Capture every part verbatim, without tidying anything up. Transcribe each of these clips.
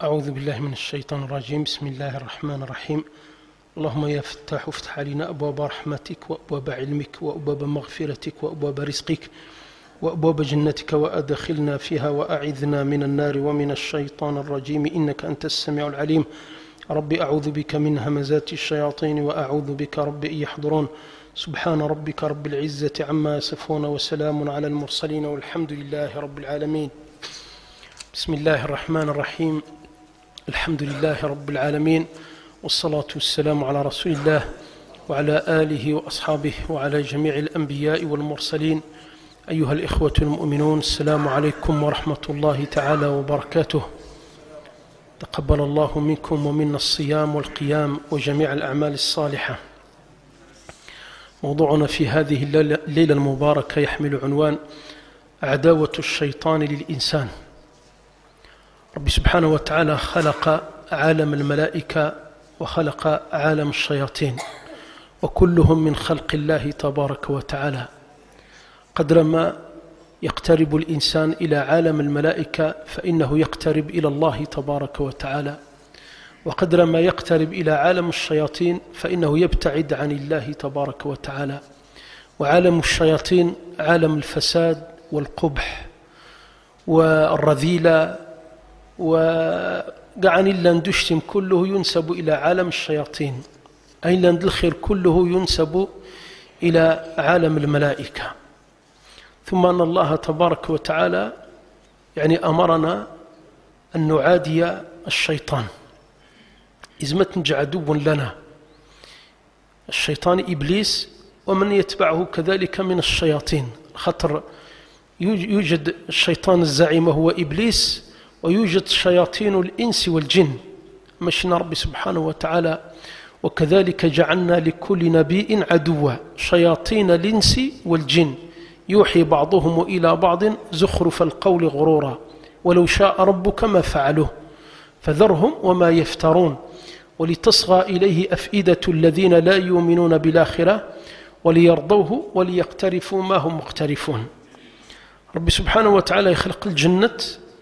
أعوذ بالله من الشيطان الرجيم. بسم الله الرحمن الرحيم. اللهم يا فتاح افتح علينا أبواب رحمتك وأبواب علمك وأبواب مغفرتك وأبواب رزقك وأبواب جنتك وأدخلنا فيها وأعذنا من النار ومن الشيطان الرجيم إنك أنت السميع العليم. ربي أعوذ بك من همزات الشياطين وأعوذ بك رب أن يحضرون. سبحان ربك رب العزة عما يصفون وسلام على المرسلين والحمد لله رب العالمين. بسم الله الرحمن الرحيم. الحمد لله رب العالمين، والصلاة والسلام على رسول الله وعلى آله وأصحابه وعلى جميع الأنبياء والمرسلين. أيها الإخوة المؤمنون، السلام عليكم ورحمة الله تعالى وبركاته. تقبل الله منكم ومنا الصيام والقيام وجميع الأعمال الصالحة. موضوعنا في هذه الليلة المباركة يحمل عنوان عداوة الشيطان للإنسان. رب سبحانه وتعالى خلق عالم الملائكة وخلق عالم الشياطين، وكلهم من خلق الله تبارك وتعالى. قدر ما يقترب الإنسان إلى عالم الملائكة فإنه يقترب إلى الله تبارك وتعالى، وقدر ما يقترب إلى عالم الشياطين فإنه يبتعد عن الله تبارك وتعالى. وعالم الشياطين عالم الفساد والقبح والرذيلة، وقعن إلا ندشتم كله ينسب إلى عالم الشياطين، أي لند الخير كله ينسب إلى عالم الملائكة. ثم أن الله تبارك وتعالى يعني أمرنا أن نعادي الشيطان إذ ما تنجع عدو لنا. الشيطان إبليس ومن يتبعه كذلك من الشياطين، خطر يوجد الشيطان الزعيم هو إبليس، ويوجد شياطين الإنس والجن. مشنا ربي سبحانه وتعالى وكذلك جعلنا لكل نبي عدوا شياطين الإنس والجن يوحي بعضهم إلى بعض زخرف القول غرورا ولو شاء ربك ما فعلوه فذرهم وما يفترون ولتصغى إليه أفئدة الذين لا يؤمنون بالآخرة وليرضوه وليقترفوا ما هم مقترفون. ربي سبحانه وتعالى يخلق الجنة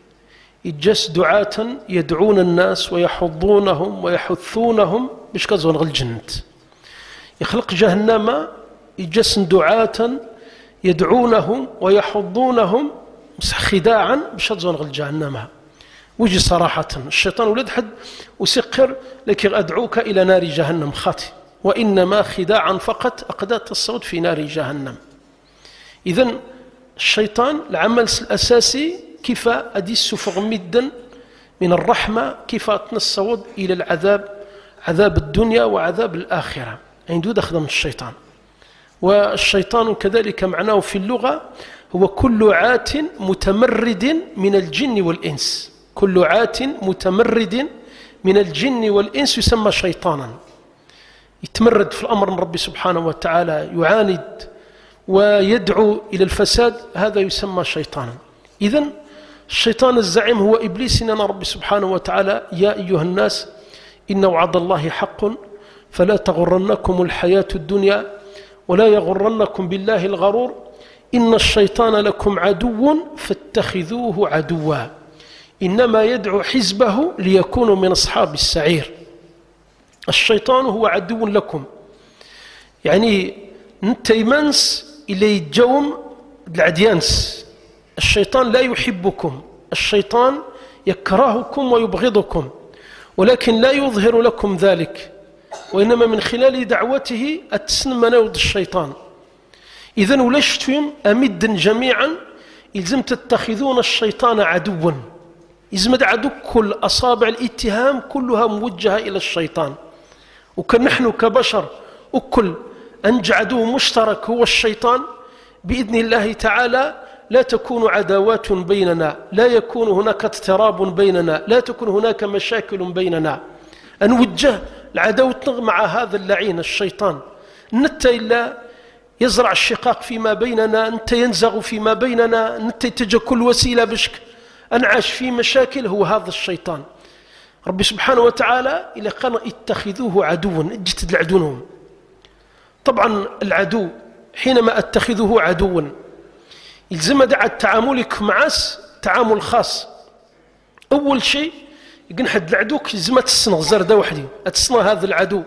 يجس دعاة يدعون الناس ويحضونهم ويحثونهم باش كتزون غير الجنة. يخلق جهنم يجس دعاة يدعونهم ويحضونهم خداعا باش تزون غير جهنم. وجي صراحة الشيطان ولد حد وسقر لك أدعوك إلى نار جهنم خاطئ، وإنما خداعا فقط أقدات الصوت في نار جهنم. إذن الشيطان العمل الأساسي كيف أدي السفغ مدا من الرحمة، كيف تنصود إلى العذاب، عذاب الدنيا وعذاب الآخرة. عنده دخل من الشيطان. والشيطان كذلك معناه في اللغة هو كل عات متمرد من الجن والإنس. كل عات متمرد من الجن والإنس يسمى شيطانا. يتمرد في الأمر من ربي سبحانه وتعالى، يعاند ويدعو إلى الفساد، هذا يسمى شيطانا. إذن الشيطان الزعيم هو إبليس. إننا ربي سبحانه وتعالى يا أيها الناس إن وعد الله حق فلا تغرنكم الحياة الدنيا ولا يغرنكم بالله الغرور إن الشيطان لكم عدو فاتخذوه عدوا إنما يدعو حزبه ليكونوا من أصحاب السعير. الشيطان هو عدو لكم، يعني نتيمنس إلي الجوم العديانس. الشيطان لا يحبكم، الشيطان يكرهكم ويبغضكم، ولكن لا يظهر لكم ذلك، وإنما من خلال دعوته أتسن مناود الشيطان. إذن ولشتم أمدا جميعا إلزم تتخذون الشيطان عدوا. إزمد عدو كل أصابع الاتهام كلها موجهة إلى الشيطان، وكنحن كبشر أكل أنج عدو مشترك هو الشيطان. بإذن الله تعالى لا تكون عداوات بيننا، لا يكون هناك اضطراب بيننا، لا تكون هناك مشاكل بيننا. أنوجه العداوة مع هذا اللعين الشيطان. نت إلا يزرع الشقاق فيما بيننا، نت ينزغ فيما بيننا، نت يتجه كل وسيلة بشك أنعاش في مشاكل هو هذا الشيطان. ربي سبحانه وتعالى إلى قال اتخذوه عدوا، اجتد العدونهم. طبعا العدو حينما اتخذه عدوا يلزم دع تعاملك معه تعامل خاص. أول شيء يقن حد العدوك زما تسنى زردة وحدي أتسنى هذا العدو،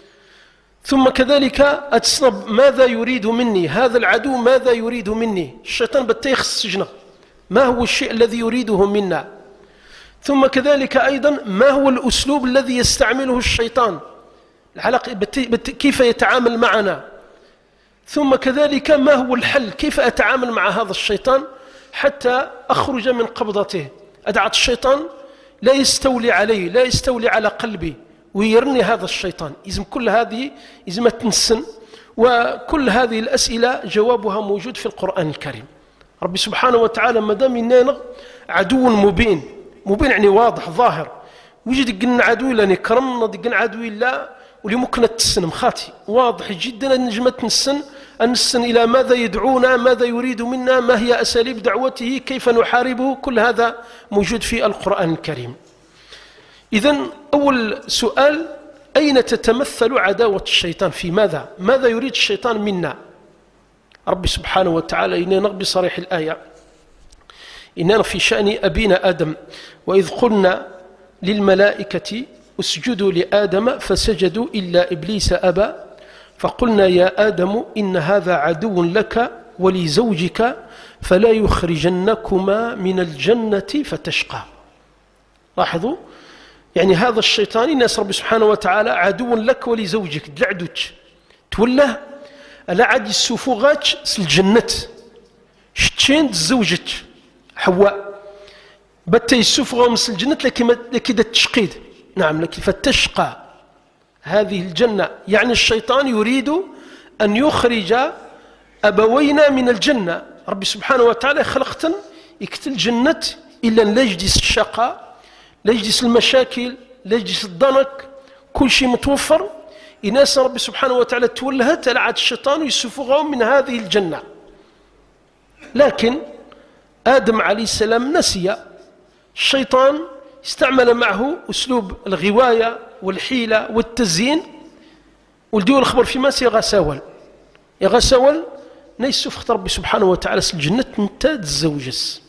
ثم كذلك أتسنى ماذا يريد مني هذا العدو، ماذا يريد مني. الشيطان بتيخ السجنة، ما هو الشيء الذي يريده منا، ثم كذلك أيضا ما هو الأسلوب الذي يستعمله الشيطان، العلاقة كيف يتعامل معنا، ثم كذلك ما هو الحل، كيف أتعامل مع هذا الشيطان حتى أخرج من قبضته. أدعت الشيطان لا يستولي علي، لا يستولي على قلبي ويرني هذا الشيطان. إذن كل هذه إذن ما تنسن، وكل هذه الأسئلة جوابها موجود في القرآن الكريم. ربي سبحانه وتعالى مدام إننا عدو مبين، مبين يعني واضح ظاهر، ويجد قلنا عدو إلا نكرم قلنا عدو إلا ولي ممكن تسن مخاتي واضح جدا نجمة نسن أنسن إلى ماذا يدعونا، ماذا يريد منا، ما هي أساليب دعوته، كيف نحاربه، كل هذا موجود في القرآن الكريم. إذن أول سؤال، أين تتمثل عداوة الشيطان؟ في ماذا؟ ماذا يريد الشيطان منا؟ ربي سبحانه وتعالى إننا بصريح الآية إننا في شأن أبينا آدم وإذ قلنا للملائكة اسجدوا لآدم فسجدوا إلا إبليس أبى فقلنا يا آدم إن هذا عدو لك ولزوجك فلا يخرجنكما من الجنة فتشقى. لاحظوا يعني هذا الشيطان الناس ربي سبحانه وتعالى عدو لك ولزوجك دلعدوك تولاه ألا عاد السفوغات الجنة شتين زوجك حواء بتا يسفغوا من الجنة لكي دا تشقيد نعم لكي فتشقى هذه الجنة. يعني الشيطان يريد أن يخرج أبوينا من الجنة. ربي سبحانه وتعالى خلقتن يكتل جنة إلا لا يجلس الشقاء، لا يجلس المشاكل، لا يجلس الضنك، كل شيء متوفر. إناس ربي سبحانه وتعالى تولهت لعاد الشيطان يسفغهم من هذه الجنة. لكن آدم عليه السلام نسي، الشيطان استعمل معه أسلوب الغواية والحيلة والتزيين. ولديو الخبر في ماس يغساول يغساول نيسفخت ربي سبحانه وتعالى الجنة نتاد الزوجس.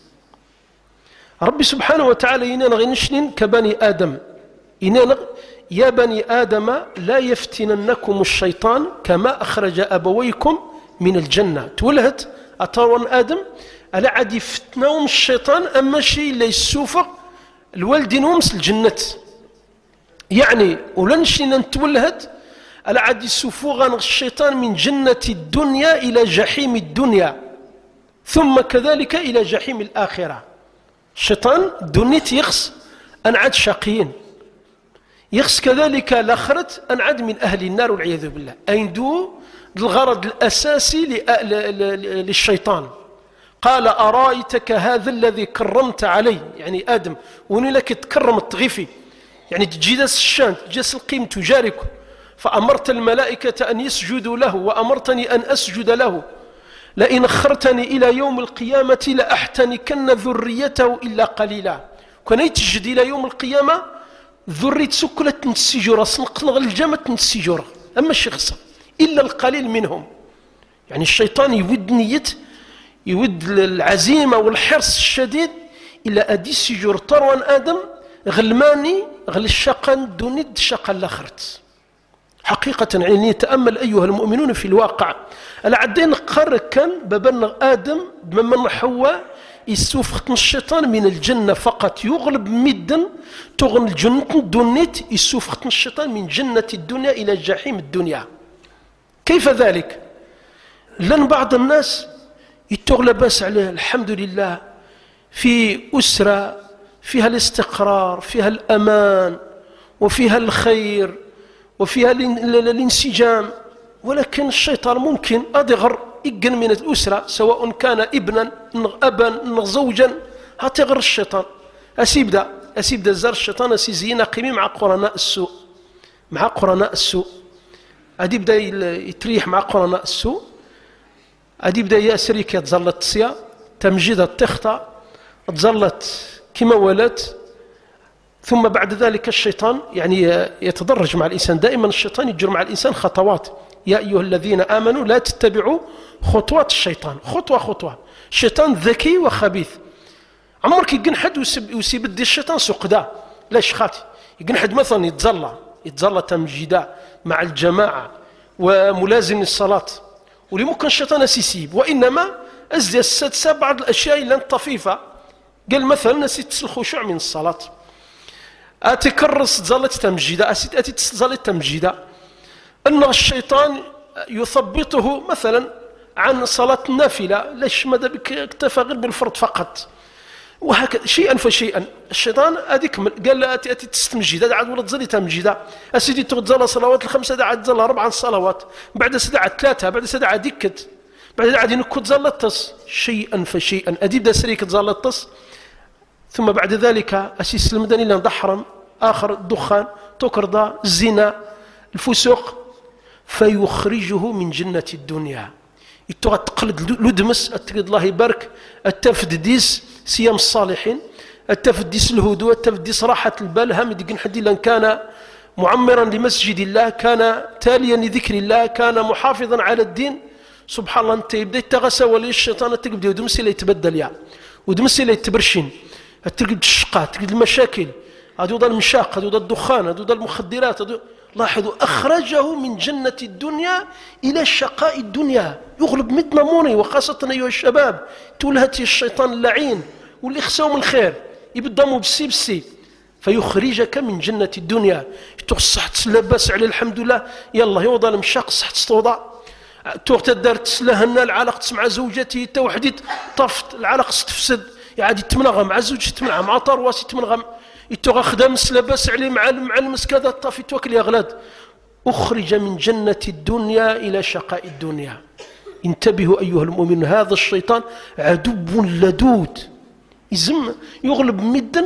ربي سبحانه وتعالى إننا غنشنين كبني آدم إننا يا بني آدم لا يفتننكم الشيطان كما أخرج أبويكم من الجنة. تولهت أطارون آدم ألا عاد يفتنهم الشيطان أما شيء لا يسوفق الوالدين ومس الجنة. يعني ولنشينا نتولهت ألا عاد يسوفوغ الشيطان من جنة الدنيا إلى جحيم الدنيا ثم كذلك إلى جحيم الآخرة. الشيطان دنيت يخص أن عاد شقيين، يخص كذلك الآخرة أن عاد من أهل النار والعياذ بالله. أيندو الغرض الأساسي للشيطان. قال أرأيتك هذا الذي كرمت علي، يعني آدم وني لك تكرم التغيفي يعني تجيدس الشان تجيس القيم تجارك، فأمرت الملائكة أن يسجدوا له وأمرتني أن أسجد له، لئن أخرتني إلى يوم القيامة لأحتنكن ذريته إلا قليلا. كان يتجد إلى يوم القيامة ذرية سكلة السجورة سنقنغ الجامة السجورة أما الشخص إلا القليل منهم. يعني الشيطان يود نية يود العزيمة والحرص الشديد إلى أدي السجور طروان آدم غلماني غل الشقن دونيد الشقن الآخرت. حقيقة يعني يتأمل أيها المؤمنون في الواقع العدين قرر كان ببنغ آدم بمن حواء يسوفخت الشيطان من الجنة فقط يغلب مدا تغن الجنة دونيت يسوفخت الشيطان من جنة الدنيا إلى جحيم الدنيا. كيف ذلك؟ لأن بعض الناس يتغلب بس عليه الحمد لله في أسرة فيها الاستقرار فيها الأمان وفيها الخير وفيها الانسجام، ولكن الشيطان ممكن أضغر إجن من الأسرة سواء كان ابنا أبا زوجا هتغر الشيطان أسيبدا أسيبدا زار الشيطان أسيزينا قيمي مع قرناء السوء مع قرناء السوء أدي بدأ يتريح مع قرناء السوء أدي بدأ يأسري كي تظلت السيا تمجيد التخطى تظلت كما ولت. ثم بعد ذلك الشيطان يعني يتدرج مع الإنسان. دائما الشيطان يجر مع الإنسان خطوات. يا أيها الذين آمنوا لا تتبعوا خطوات الشيطان، خطوة خطوة. الشيطان ذكي وخبيث، عمرك يقن حد ويسيب الدي الشيطان سقدا، لاش خاطي يقنحد مثلا يتزلى يتزلى تمجيدا مع الجماعة وملازم للصلاة واللي ممكن الشيطان يسيب، وإنما أزدي السادسة بعض الأشياء اللي طفيفة. قال مثلا نسيت الخشوع من الصلاة، أتكرس تزلت تمجيدا أسيت أتي تزلت تمجيدا، أن الشيطان يثبطه مثلا عن صلاة النافلة، ليش ماذا بك اكتفى غير بالفرض فقط، وهكذا شيئا فشيئا. الشيطان هذيك قال لا أتي أتي تستمجد هذا عاد ولا تزلي تمجيدا، أسيدي تغزل صلوات الخمسة هذا عاد تزل أربع صلوات، بعد سدع عاد ثلاثة، بعد سدع عاد دكت، بعد عاد ينكو تزل التص شيئا فشيئا. أديب دا سريك تزل التص، ثم بعد ذلك أسيس المدني لأن ضحرم آخر الدخان تكرضى الزنا الفسوق، فيخرجه من جنة الدنيا. يتوغى تقلد لدمس التقلد الله يبارك التفديس سيام الصالحين، التفديس الهدوء، التفديس راحة البال. هم يدقن حدي لأن كان معمرا لمسجد الله، كان تاليا لذكر الله، كان محافظا على الدين. سبحان الله انت يبدا يتغسى ولي الشيطان تقبل ودمسي اللي يتبدل يعني ودمسي اللي يتبرشين، تقلد الشقات، تقلد المشاكل، هذو ذا المشاق، هذو ذا الدخان، هذو ذا المخدرات، هذو لاحظوا أخرجه من جنة الدنيا إلى شقاء الدنيا. يغلب مدنا موني، وخاصة أيها الشباب تولهتي الشيطان اللعين واللي خساهم الخير يبدأ بسي بسي، فيخرجك من جنة الدنيا. تصح تسلبس على الحمد لله، يلا يوضع المشاق صح تستوضع، توقت الدار تسلهنا العلاقة مع زوجتي توحدي طفت العلاقة تفسد، يعني تمنغم مع زوجتي تمنغم مع طرواسي تمنغم يتوغى خدام سلبس عليه مع مع المسكذا طافي توكل يا غلاد. أخرج من جنة الدنيا إلى شقاء الدنيا. انتبهوا أيها المؤمنون، هذا الشيطان عدو لدود، يزم يغلب مدا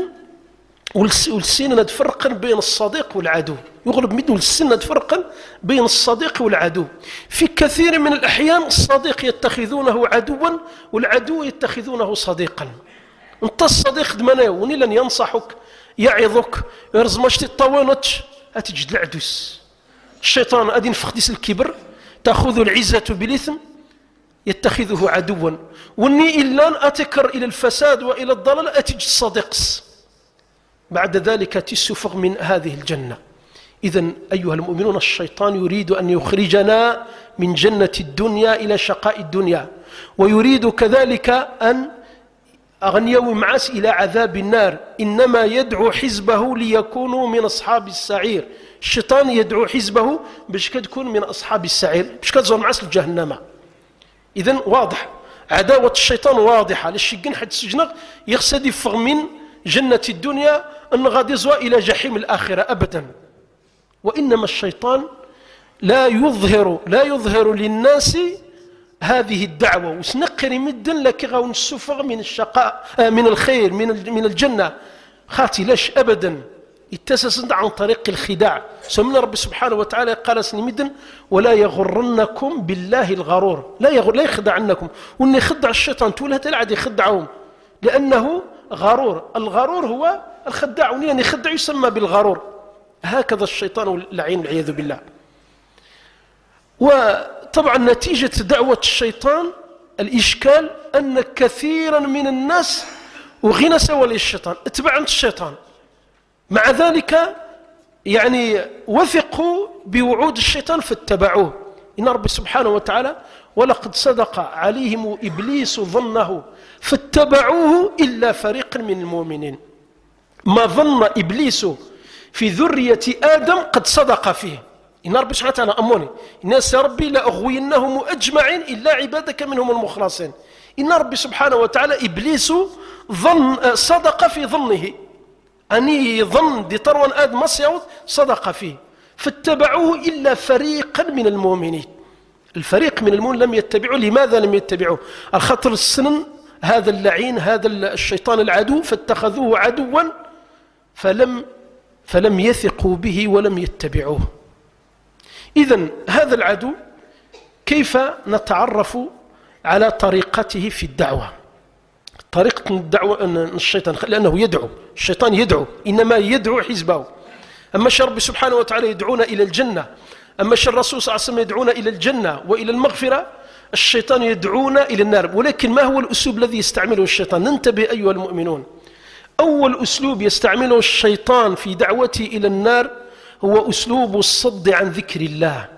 والسنة تفرقا بين الصديق والعدو، يغلب مدا والسنة تفرقا بين الصديق والعدو. في كثير من الأحيان الصديق يتخذونه عدوا والعدو يتخذونه صديقا. انت الصديق دمنا وني لن ينصحك يعظك يرزمش تطاونتش أتجد العدوس. الشيطان أدين فخديس الكبر تأخذ العزة بالإثم يتخذه عدوا، وني إلا أتكر إلى الفساد وإلى الضلال أتجد صديقس، بعد ذلك تسفغ من هذه الجنة. إذن أيها المؤمنون الشيطان يريد أن يخرجنا من جنة الدنيا إلى شقاء الدنيا، ويريد كذلك أن أغنيوا معاس إلى عذاب النار. إنما يدعو حزبه ليكونوا من أصحاب السعير. الشيطان يدعو حزبه باش كتكون من أصحاب السعير، باش كتزور معاس الجهنم. إذن واضح عداوة الشيطان واضحة، للشيقين حد السجنق يقصد يفغ من جنة الدنيا أن غادي يزوى إلى جحيم الآخرة أبدا. وإنما الشيطان لا يظهر لا يظهر للناس هذه الدعوة وسنقر مدا لك غاون السفغ من الشقاء من الخير من من الجنة خاتي لاش أبدا. اتسس عن طريق الخداع. سمنا رب سبحانه وتعالى قال سنمدا ولا يغرنكم بالله الغرور، لا يغر لا يخدع عنكم، وان يخدع الشيطان تولها تلعب يخدعهم لأنه غرور. الغرور هو الخداع، وان يخدع يسمى بالغرور. هكذا الشيطان اللعين والعياذ بالله. وطبعا نتيجة دعوة الشيطان الإشكال أن كثيرا من الناس وغنى سوى للشيطان اتبعوا الشيطان، مع ذلك يعني وثقوا بوعود الشيطان فاتبعوه. إن رب سبحانه وتعالى ولقد صدق عليهم إبليس ظنه فاتبعوه إلا فريقا من المؤمنين. ما ظن إبليس في ذرية آدم قد صدق فيه. إن رب سبحانه وتعالى أموني الناس يا ربي لأغوينهم أجمعين إلا عبادك منهم المخلصين. إن رب سبحانه وتعالى إبليس ظن صدق في ظنه، أني ظن دي طروان آدم مصيوت صدق فيه، فاتبعوه إلا فريقا من المؤمنين. الفريق من المؤمنين لم يتبعوا. لماذا لم يتبعوه؟ الخطر السنن هذا اللعين هذا الشيطان العدو فاتخذوه عدوا فلم فلم يثقوا به ولم يتبعوه. إذن هذا العدو كيف نتعرف على طريقته في الدعوة؟ طريقة الدعوة أن الشيطان لأنه يدعو، الشيطان يدعو إنما يدعو حزبه. أما الرب سبحانه وتعالى يدعونا إلى الجنة، أما الرسول صلى الله عليه وسلم يدعونا إلى الجنة وإلى المغفرة، الشيطان يدعونا إلى النار. ولكن ما هو الأسلوب الذي يستعمله الشيطان؟ ننتبه أيها المؤمنون. أول أسلوب يستعمله الشيطان في دعوته إلى النار هو أسلوب الصد عن ذكر الله،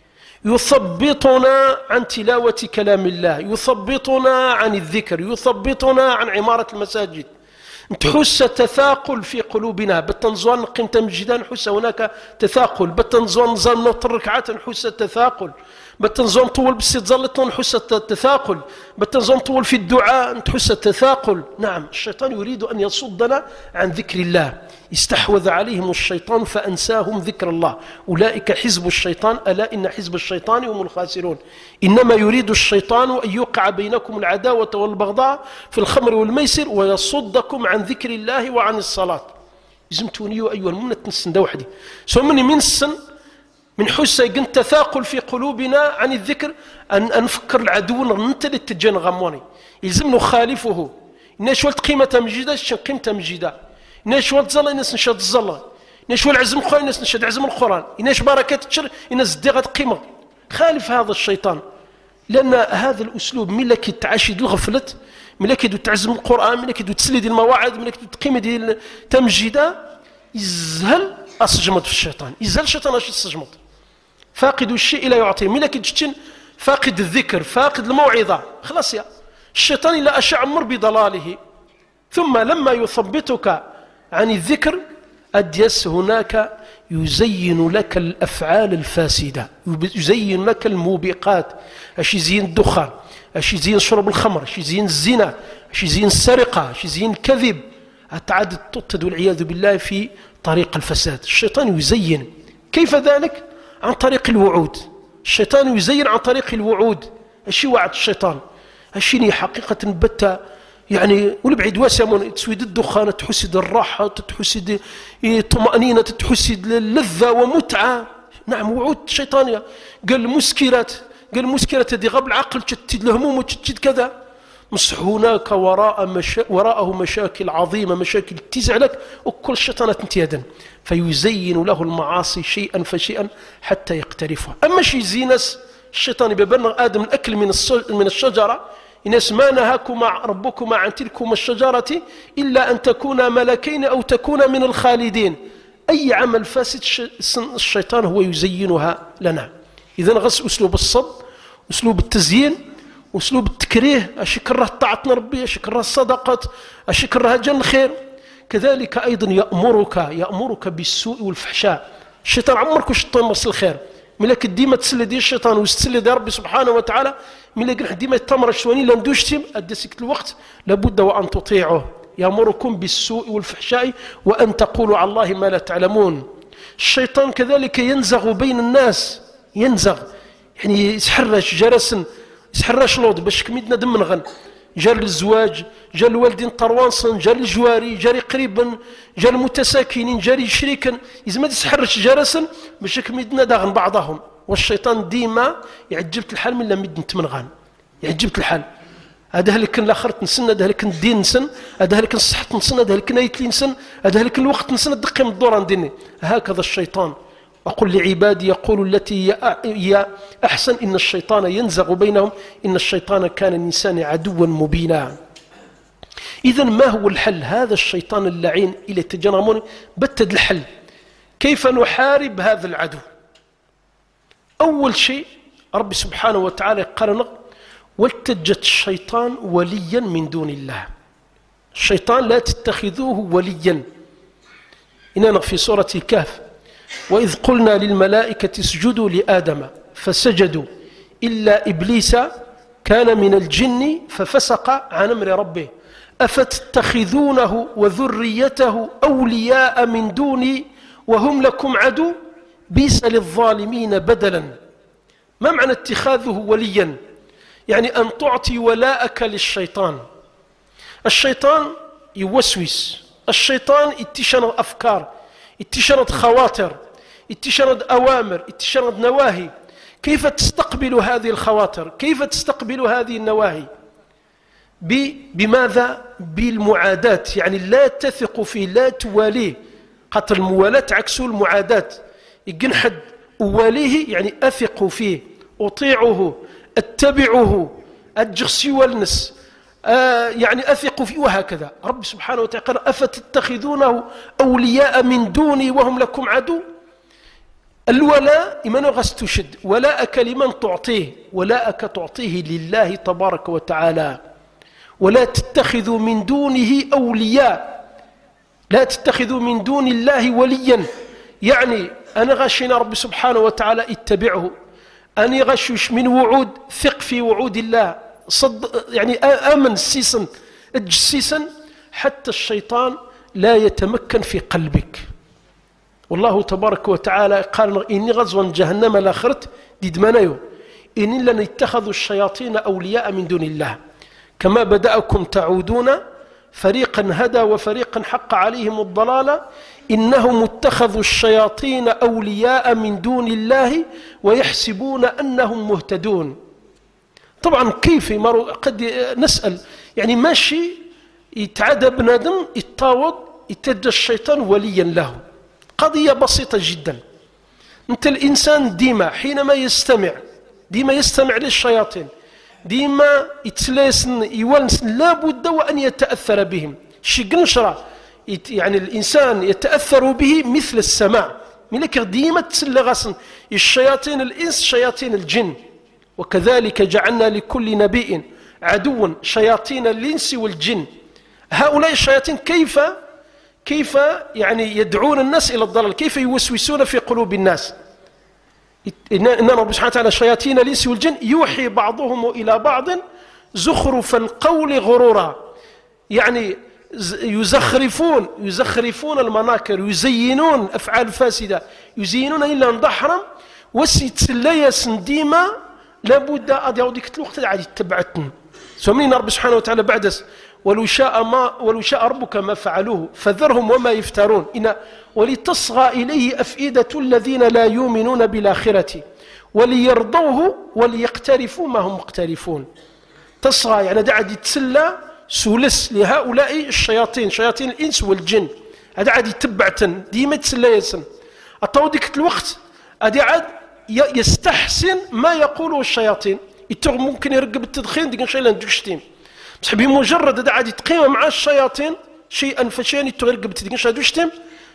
يثبطنا عن تلاوة كلام الله، يثبطنا عن الذكر، يثبطنا عن عمارة المساجد. تحس تثاقل في قلوبنا، بتنزوان قيمة مجدا نحس هناك تثاقل، بتنزوان نزال نوت الركعات نحس تثاقل، بتنزوان طول بالستزلط نحس التثاقل، بتنزوان طول في الدعاء نحس التثاقل. نعم، الشيطان يريد أن يصدنا عن ذكر الله. استحوذ عليهم الشيطان فأنساهم ذكر الله، أولئك حزب الشيطان ألا إن حزب الشيطان هم الخاسرون. إنما يريد الشيطان أن يوقع بينكم العداوة والبغضاء في الخمر والميسر ويصدكم عن ذكر الله وعن الصلاة. يزمتوني أيها المؤمنون تنسن دا وحدي سومني من السن من حسة يقن تثاقل في قلوبنا عن الذكر أن نفكر العدو ننتلي التجان غموني يلزم نخالفه. إناش ولت قيمة مجيدة شن قيمة مجيدة، إناش ولت زلا إناس نشاد الزلا، إناش ولت عزم القرآن إناس نشاد عزم القرآن، إناش بركات الشر إناس ديغة قيمة. خالف هذا الشيطان، لأن هذا الأسلوب ملك تعاشد الغفلة، ملك تعزم القرآن، ملك تسلي دي المواعظ، ملك تقيمة دي التمجيدة، يزهل أسجمت في الشيطان، يزهل الشيطان أش يسجمت. فاقد الشيء لا يعطيه، ملك تشتن فاقد الذكر، فاقد الموعظة، خلاص يا الشيطان لا أشعمر بضلاله. ثم لما يثبتك عن الذكر أديس هناك يزين لك الأفعال الفاسدة، يزين لك الموبقات، أش يزين الدخان، أش يزين شرب الخمر، أش يزين الزنا، أش يزين السرقة، أش يزين الكذب، أتعاد تطد والعياذ بالله في طريق الفساد. الشيطان يزين. كيف ذلك؟ عن طريق الوعود. الشيطان يزين عن طريق الوعود. أشي وعد الشيطان أشيني حقيقة بتا يعني والبعيد واسع تسويد الدخان، تحسد الراحة، تحسد طمأنينة، تحسد اللذة ومتعة. نعم، وعود شيطانية. قال المسكرات، قال المسكرات هذه غاب العقل، تشتد الهموم وتشتد كذا. مش هناك وراء مشا... وراءه مشاكل عظيمة، مشاكل تزعلك وكل الشيطانات انتيادا، فيزين له المعاصي شيئا فشيئا حتى يقترفها. أما شي زينس الشيطان ببنغ آدم الأكل من من الشجرة، إنس ما نهاكما ربكما عن تلكما الشجرة إلا أن تكونا ملكين أو تكونا من الخالدين. أي عمل فاسد الشيطان هو يزينها لنا. إذن غس أسلوب الصد، أسلوب التزيين، أسلوب التكريه، أش يكره طاعتنا ربي، أش يكره الصدقات، أش يكره جن خير. كذلك أيضا يأمرك يأمرك بالسوء والفحشاء. الشيطان عمرك الشيطان مرسل الخير، ملك ديما تسلي دي الشيطان وتسلي دي ربي سبحانه وتعالى، ملك ديما يتمر الشواني لن دوشتم أدسك الوقت لابد وأن تطيعه. يأمركم بالسوء والفحشاء وأن تقولوا على الله ما لا تعلمون. الشيطان كذلك ينزغ بين الناس، ينزغ يعني يسحرش جرسا، يسحرش لوض باش كميدنا دم نغن، جار الزواج، جار الوالدين طروانصن، جار الجواري، جاري قريبا، جار المتساكنين، جاري شريكا، إذا ما تسحرش جرسا باش كميدنا داغن بعضهم. والشيطان ديما يعجبت الحال من لم يدن تمنغان، يعجبت الحال. هذا هلك الاخر تنسن، هذا هلك الدين نسن، هذا هلك الصحة نسن، هذا هلك نايت لي نسن، هذا هلك الوقت نسن، الدقي من الدور نديني. هكذا الشيطان. وقل لعبادي يقولوا التي هي أحسن إن الشيطان ينزغ بينهم إن الشيطان كان الإنسان عدوا مبينا. إذا ما هو الحل؟ هذا الشيطان اللعين إلى تجنمون بتد الحل. كيف نحارب هذا العدو؟ أول شيء رب سبحانه وتعالى قال واتجت الشيطان وليا من دون الله. الشيطان لا تتخذوه وليا. إننا في سورة الكهف وإذ قلنا للملائكة اسجدوا لآدم فسجدوا إلا إبليس كان من الجن ففسق عن أمر ربه أفتتخذونه وذريته أولياء من دوني وهم لكم عدو بئس للظالمين بدلا. ما معنى اتخاذه وليا؟ يعني أن تعطي ولاءك للشيطان. الشيطان يوسوس، الشيطان اتشنط أفكار، اتشنط خواطر، اتشنط أوامر، اتشنط نواهي. كيف تستقبل هذه الخواطر؟ كيف تستقبل هذه النواهي؟ بماذا؟ بالمعاداة. يعني لا تثق فيه، لا تواليه. قتل الموالاة عكس المعاداة. يقن حد أواليه يعني أثق فيه، أطيعه، أتبعه، أجغسي والنس، آه يعني أثق فيه وهكذا. رب سبحانه وتعالى قال أفتتخذونه أولياء من دوني وهم لكم عدو. الولاء إما غستشد ولاءك لمن تعطيه، ولاءك تعطيه لله تبارك وتعالى. ولا تتخذوا من دونه أولياء، لا تتخذوا من دون الله وليا، يعني أنا غشنا رب سبحانه وتعالى اتبعه، أنا غشوش من وعود، ثق في وعود الله، صد يعني آمن سيسا الجسيسا حتى الشيطان لا يتمكن في قلبك. والله تبارك وتعالى قال إني غزوا جهنم الآخرت ديد منايو إن لن اتخذوا الشياطين أولياء من دون الله كما بدأكم تعودون فريقا هدى وفريقا حق عليهم الضلالة إنهم اتخذوا الشياطين أولياء من دون الله ويحسبون أنهم مهتدون. طبعا كيف قد نسأل يعني ماشي يتعدى بنادم يتطاوض يتجى الشيطان وليا له، قضية بسيطة جدا. أنت الإنسان ديما حينما يستمع ديما يستمع للشياطين، ديما يتلاسن يولنسن لابد وأن يتأثر بهم. شي نشرة يعني الإنسان يتأثر به مثل السماع، ملك ديما تسلغسن الشياطين الإنس شياطين الجن. وكذلك جعلنا لكل نبي عدوا شياطين الإنس والجن. هؤلاء الشياطين كيف كيف يعني يدعون الناس إلى الضلال، كيف يوسوسون في قلوب الناس. إن رب سبحانه وتعالى شياطين الإنس والجن يوحي بعضهم إلى بعض زخرف القول غرورا، يعني يزخرفون يزخرفون المناكر، يزينون أفعال فاسدة، يزينون إلا نضحرم وسيتسليس ديما لابد أن يعود ديك الوقت عاد يتبعتن. سمين رب سبحانه وتعالى بعد ولو شاء ما ولو شاء ربك ما فعلوه فذرهم وما يفترون إن ولتصغى إليه أفئدة الذين لا يؤمنون بالآخرة وليرضوه وليقترفوا ما هم مقترفون. تصغى يعني دعد يتسلى سولس لهؤلاء الشياطين، شياطين الإنس والجن، هذا عاد يتبعتن ديما تسلى يسن أطاو ديك الوقت هذا عاد يستحسن ما يقوله الشياطين. يتغ ممكن يرقب التدخين ديك شيء لندوشتيم بس بمجرد هذا عاد يتقيم مع الشياطين شيئا فشيئا يتغ يرقب التدخين شيء لندوشتيم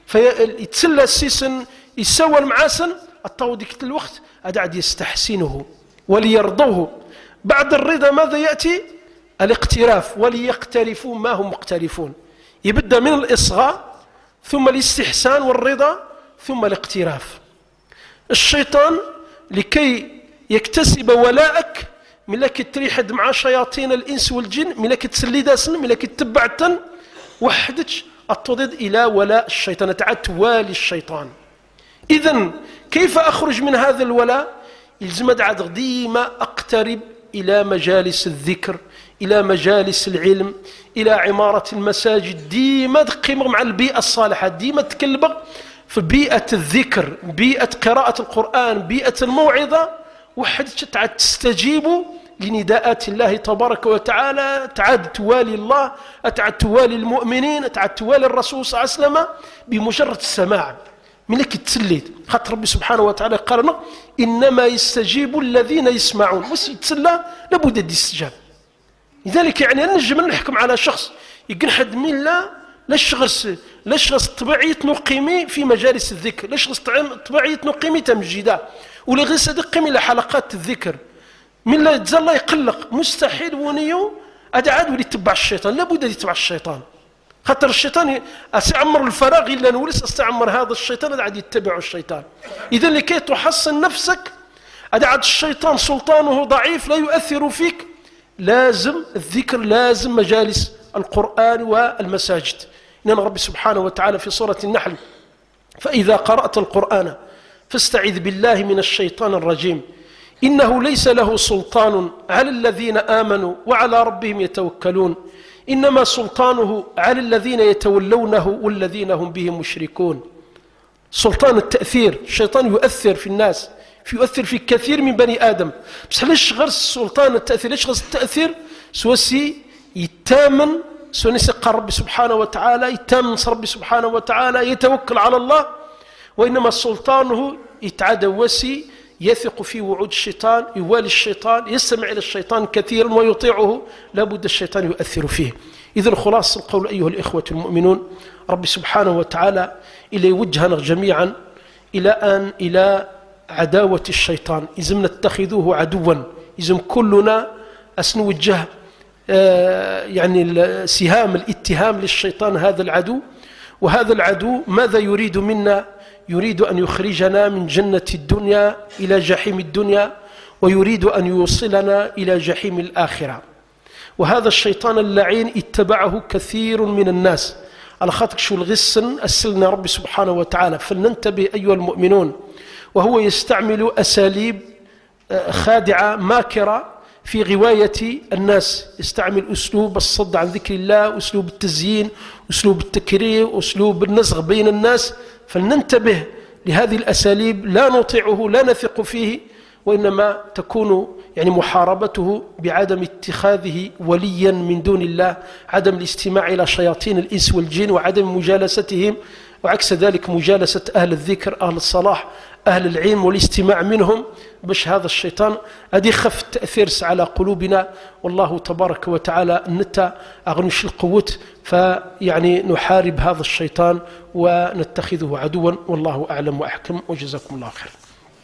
فيتسلى السيسن يسوى المعاسن أطاو ديك الوقت هذا عاد يستحسنه وليرضوه. بعد الرضا ماذا يأتي؟ الاقتراف وليقترفوا ما هم مقترفون. يبدأ من الإصغاء ثم الاستحسان والرضا ثم الاقتراف. الشيطان لكي يكتسب ولاءك ملك تريحد مع شياطين الإنس والجن، ملك تسلي داسن، ملك تتبعتن وحدك التضد إلى ولاء الشيطان، تعد توالي الشيطان. إذن كيف أخرج من هذا الولاء؟ يلزم عاد ديما أقترب إلى مجالس الذكر، إلى مجالس العلم، إلى عمارة المساجد، ديما تقيم مع البيئة الصالحة، ديما تكلبغ في بيئة الذكر، بيئة قراءة القرآن، بيئة الموعظة، وحد تعد تستجيب لنداءات الله تبارك وتعالى، تعد توالي الله، تعد توالي المؤمنين، تعد توالي الرسول صلى الله عليه وسلم بمجرد السماع. ملك تسليت خاطر ربي سبحانه وتعالى قالنا إنما يستجيب الذين يسمعون، بس يتسلى لابد دي استجاب. لذلك يعني نجم نحكم على شخص يقنحد من لا لا شخص لا شخص طبيعية نقيمي في مجالس الذكر، لا شخص طبيعية نقيمي تمجيدا ولا غير صدقيمي لحلقات الذكر من لا يتزال الله يقلق مستحيل ونيو هذا عاد ولي يتبع الشيطان، لابد يتبع الشيطان خاطر الشيطان استعمر الفراغ إلا نورس استعمر هذا الشيطان هذا عاد يتبع الشيطان. إذا لكي تحصن نفسك هذا عاد الشيطان سلطانه ضعيف لا يؤثر فيك، لازم الذكر، لازم مجالس القرآن والمساجد. إن رب سبحانه وتعالى في سورة النحل فإذا قرأت القرآن فاستعذ بالله من الشيطان الرجيم إنه ليس له سلطان على الذين آمنوا وعلى ربهم يتوكلون إنما سلطانه على الذين يتولونه والذين هم به مشركون. سلطان التأثير، الشيطان يؤثر في الناس، في يؤثر في كثير من بني آدم، بس ليش غير سلطان التأثير؟ ليش غير التأثير؟ سوسي يتامن سونسق ربي سبحانه وتعالى، يتامن ربي سبحانه وتعالى، يتوكل على الله، وإنما سلطانه يتعدى وسي يثق في وعود الشيطان، يوالي الشيطان، يستمع إلى الشيطان كثيرا ويطيعه، لابد الشيطان يؤثر فيه. إذن خلاص القول أيها الإخوة المؤمنون، رب سبحانه وتعالى إلى يوجهنا جميعا إلى أن إلى عداوة الشيطان، إذا نتخذوه عدوا، إذا كلنا أسنوجه آه يعني سهام الاتهام للشيطان هذا العدو. وهذا العدو ماذا يريد منا؟ يريد أن يخرجنا من جنة الدنيا إلى جحيم الدنيا، ويريد أن يوصلنا إلى جحيم الآخرة. وهذا الشيطان اللعين اتبعه كثير من الناس على خاطر شو الغسن أسلنا رب سبحانه وتعالى، فلننتبه أيها المؤمنون. وهو يستعمل أساليب خادعة ماكرة في غواية الناس، يستعمل أسلوب الصد عن ذكر الله، أسلوب التزيين، أسلوب التكرير، أسلوب النزغ بين الناس. فلننتبه لهذه الأساليب، لا نطيعه، لا نثق فيه، وإنما تكون يعني محاربته بعدم اتخاذه وليا من دون الله، عدم الاستماع إلى شياطين الإنس والجن، وعدم مجالستهم، وعكس ذلك مجالسة أهل الذكر، أهل الصلاح، أهل العلم، والاستماع منهم، باش هذا الشيطان أدي خف تأثير على قلوبنا. والله تبارك وتعالى نتا أغنش القوت، فيعني نحارب هذا الشيطان ونتخذه عدوا. والله أعلم وأحكم، وجزاكم الله خير.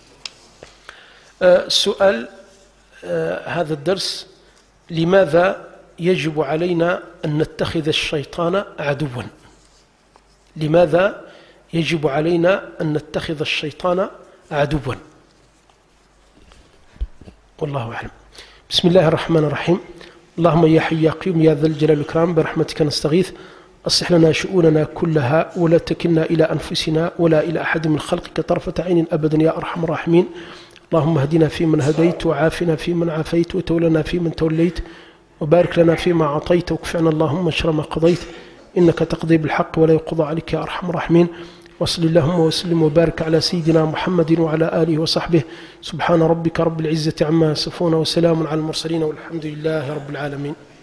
أه سؤال أه هذا الدرس: لماذا يجب علينا أن نتخذ الشيطان عدوا؟ لماذا يجب علينا أن نتخذ الشيطان عدوا؟ والله أعلم. بسم الله الرحمن الرحيم. اللهم يا حي يا قيوم يا ذا الجلال والإكرام، برحمتك نستغيث، أصلح لنا شؤوننا كلها ولا تكلنا إلى أنفسنا ولا إلى أحد من خلقك طرفة عين أبدا يا أرحم الراحمين. اللهم اهدنا فيمن هديت، وعافنا فيمن عافيت، وتولنا فيمن توليت، وبارك لنا فيما أعطيت، وكفعنا اللهم شر ما قضيت، إنك تقضي بالحق ولا يقضى عليك يا أرحم الراحمين. وصل اللهم وسلم وبارك على سيدنا محمد وعلى آله وصحبه. سبحان ربك رب العزة عما يصفون، وسلام على المرسلين، والحمد لله رب العالمين.